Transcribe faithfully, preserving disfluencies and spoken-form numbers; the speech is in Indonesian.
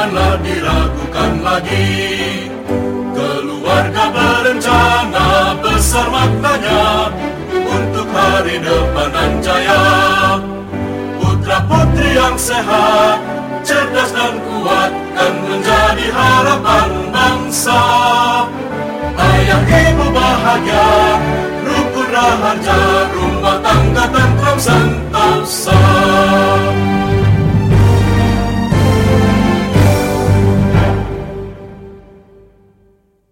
janganlah diragukan lagi. Keluarga berencana besar maknanya untuk hari depan dan jaya. Putra putri yang sehat, cerdas dan kuat kan menjadi harapan bangsa. Ayah ibu bahagia